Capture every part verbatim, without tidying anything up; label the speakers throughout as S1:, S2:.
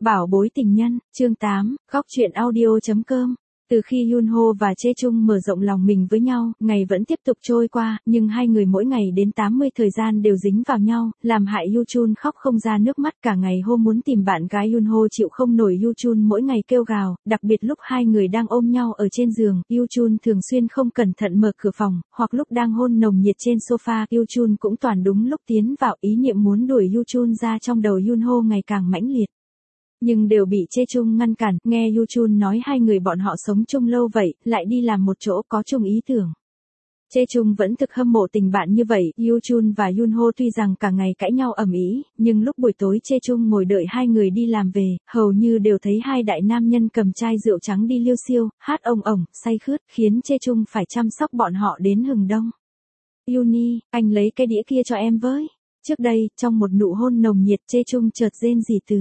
S1: Bảo bối tình nhân, chương tám, góc truyện audio.com. Từ khi Yunho và Chaechung mở rộng lòng mình với nhau, ngày vẫn tiếp tục trôi qua, nhưng hai người mỗi ngày đến tám mươi thời gian đều dính vào nhau, làm hại Yuchun khóc không ra nước mắt cả ngày hôm muốn tìm bạn gái. Yunho chịu không nổi Yuchun mỗi ngày kêu gào, đặc biệt lúc hai người đang ôm nhau ở trên giường, Yuchun thường xuyên không cẩn thận mở cửa phòng, hoặc lúc đang hôn nồng nhiệt trên sofa, Yuchun cũng toàn đúng lúc tiến vào. Ý niệm muốn đuổi Yuchun ra trong đầu Yunho ngày càng mãnh liệt, nhưng đều bị Chaechung ngăn cản. Nghe Yuchun nói hai người bọn họ sống chung lâu vậy, lại đi làm một chỗ có chung ý tưởng. Chaechung vẫn thực hâm mộ tình bạn như vậy. Yuchun và Yunho tuy rằng cả ngày cãi nhau ầm ĩ, nhưng lúc buổi tối Chaechung ngồi đợi hai người đi làm về, hầu như đều thấy hai đại nam nhân cầm chai rượu trắng đi liêu xiêu, hát ồng ổng, say khướt, khiến Chaechung phải chăm sóc bọn họ đến hừng đông. Yuni, anh lấy cái đĩa kia cho em với. Trước đây, trong một nụ hôn nồng nhiệt, Chaechung chợt rên rỉ từ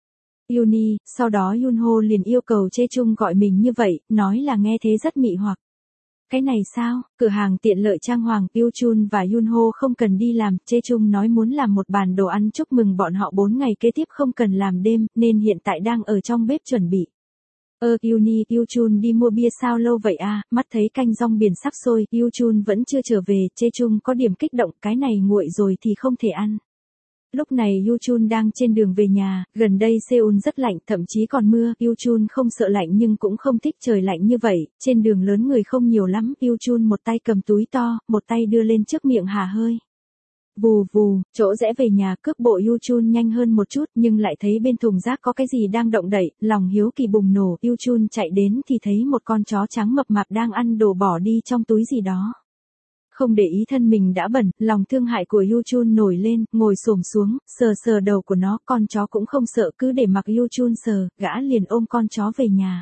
S1: Yuni, sau đó Yunho liền yêu cầu Chaechung gọi mình như vậy, nói là nghe thế rất mị hoặc. Cái này sao? Cửa hàng tiện lợi trang hoàng, Yuchun và Yunho không cần đi làm, Chaechung nói muốn làm một bàn đồ ăn chúc mừng bọn họ bốn ngày kế tiếp không cần làm đêm, nên hiện tại đang ở trong bếp chuẩn bị. Ơ Yuni, Yuchun đi mua bia sao lâu vậy à, mắt thấy canh rong biển sắc sôi, Yuchun vẫn chưa trở về, Chaechung có điểm kích động, cái này nguội rồi thì không thể ăn. Lúc này Yuchun đang trên đường về nhà, gần đây Seoul rất lạnh, thậm chí còn mưa, Yuchun không sợ lạnh nhưng cũng không thích trời lạnh như vậy, trên đường lớn người không nhiều lắm, Yuchun một tay cầm túi to, một tay đưa lên trước miệng hà hơi. Vù vù, chỗ rẽ về nhà, cước bộ Yuchun nhanh hơn một chút nhưng lại thấy bên thùng rác có cái gì đang động đậy, lòng hiếu kỳ bùng nổ, Yuchun chạy đến thì thấy một con chó trắng mập mạp đang ăn đồ bỏ đi trong túi gì đó. Không để ý thân mình đã bẩn, lòng thương hại của Yuchun nổi lên, ngồi xổm xuống, sờ sờ đầu của nó, con chó cũng không sợ, cứ để mặc Yuchun sờ, gã liền ôm con chó về nhà.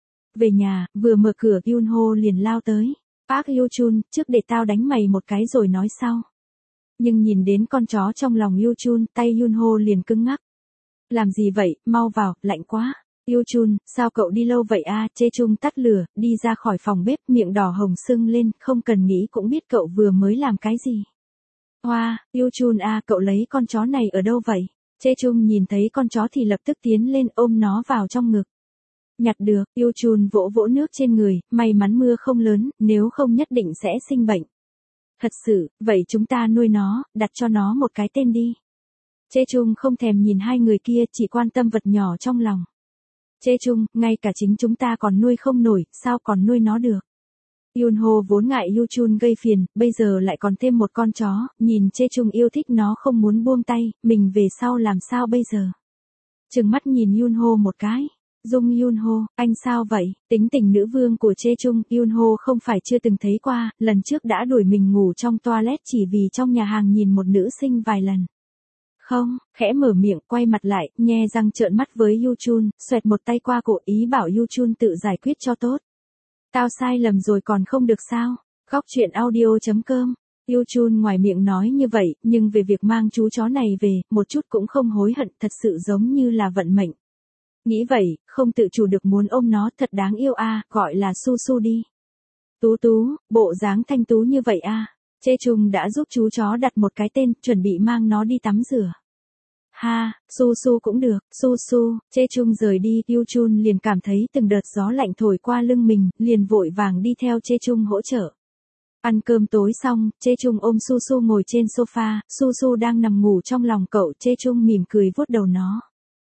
S1: Về nhà, vừa mở cửa, Yunho liền lao tới. Park Yuchun, trước để tao đánh mày một cái rồi nói sau. Nhưng nhìn đến con chó trong lòng Yuchun, tay Yunho liền cứng ngắc. Làm gì vậy, mau vào, lạnh quá. Yuchun, sao cậu đi lâu vậy a? Chaechung tắt lửa, đi ra khỏi phòng bếp, miệng đỏ hồng sưng lên, không cần nghĩ cũng biết cậu vừa mới làm cái gì. Hoa, Yuchun a, cậu lấy con chó này ở đâu vậy? Chaechung nhìn thấy con chó thì lập tức tiến lên ôm nó vào trong ngực. Nhặt được, Yuchun vỗ vỗ nước trên người, may mắn mưa không lớn, nếu không nhất định sẽ sinh bệnh. Thật sự, vậy chúng ta nuôi nó, đặt cho nó một cái tên đi. Chaechung không thèm nhìn hai người kia, chỉ quan tâm vật nhỏ trong lòng. Chaechung, ngay cả chính chúng ta còn nuôi không nổi, sao còn nuôi nó được? Yunho vốn ngại Yuchun gây phiền, bây giờ lại còn thêm một con chó, nhìn Chaechung yêu thích nó không muốn buông tay, mình về sau làm sao bây giờ? Trừng mắt nhìn Yunho một cái. Dung Yunho, anh sao vậy? Tính tình nữ vương của Chaechung, Yunho không phải chưa từng thấy qua, lần trước đã đuổi mình ngủ trong toilet chỉ vì trong nhà hàng nhìn một nữ sinh vài lần. Không, khẽ mở miệng, quay mặt lại, nhe răng trợn mắt với Yuchun, xoẹt một tay qua cổ, ý bảo Yuchun tự giải quyết cho tốt. Tao sai lầm rồi còn không được sao? Góc truyện audio.com. Yuchun ngoài miệng nói như vậy, nhưng về việc mang chú chó này về, một chút cũng không hối hận, thật sự giống như là vận mệnh. Nghĩ vậy, không tự chủ được muốn ôm nó, thật đáng yêu a, à, gọi là Su Su đi. Tú Tú, bộ dáng thanh tú như vậy a. À. Chaechung đã giúp chú chó đặt một cái tên, chuẩn bị mang nó đi tắm rửa. Ha, Su Su cũng được, Su Su. Chaechung rời đi, Yuchun liền cảm thấy từng đợt gió lạnh thổi qua lưng mình, liền vội vàng đi theo Chaechung hỗ trợ. Ăn cơm tối xong, Chaechung ôm Su Su ngồi trên sofa, Su Su đang nằm ngủ trong lòng cậu, Chaechung mỉm cười vuốt đầu nó.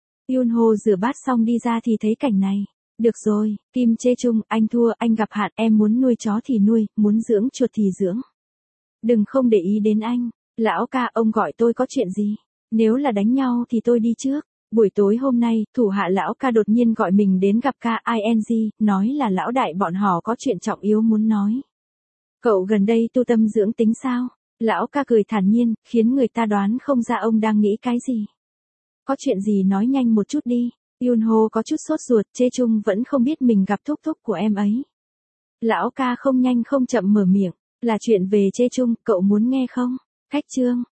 S1: Yunho rửa bát xong đi ra thì thấy cảnh này. Được rồi, Kim Chaechung, anh thua, anh gặp hạn, em muốn nuôi chó thì nuôi, muốn dưỡng chuột thì dưỡng. Đừng không để ý đến anh. Lão ca, ông gọi tôi có chuyện gì? Nếu là đánh nhau thì tôi đi trước. Buổi tối hôm nay, thủ hạ lão ca đột nhiên gọi mình đến gặp ca ing, nói là lão đại bọn họ có chuyện trọng yếu muốn nói. Cậu gần đây tu tâm dưỡng tính sao? Lão ca cười thản nhiên, khiến người ta đoán không ra ông đang nghĩ cái gì. Có chuyện gì nói nhanh một chút đi. Yunho có chút sốt ruột, Chaechung vẫn không biết mình gặp thúc thúc của em ấy. Lão ca không nhanh không chậm mở miệng. Là chuyện về Chaechung, cậu muốn nghe không? Khách chương.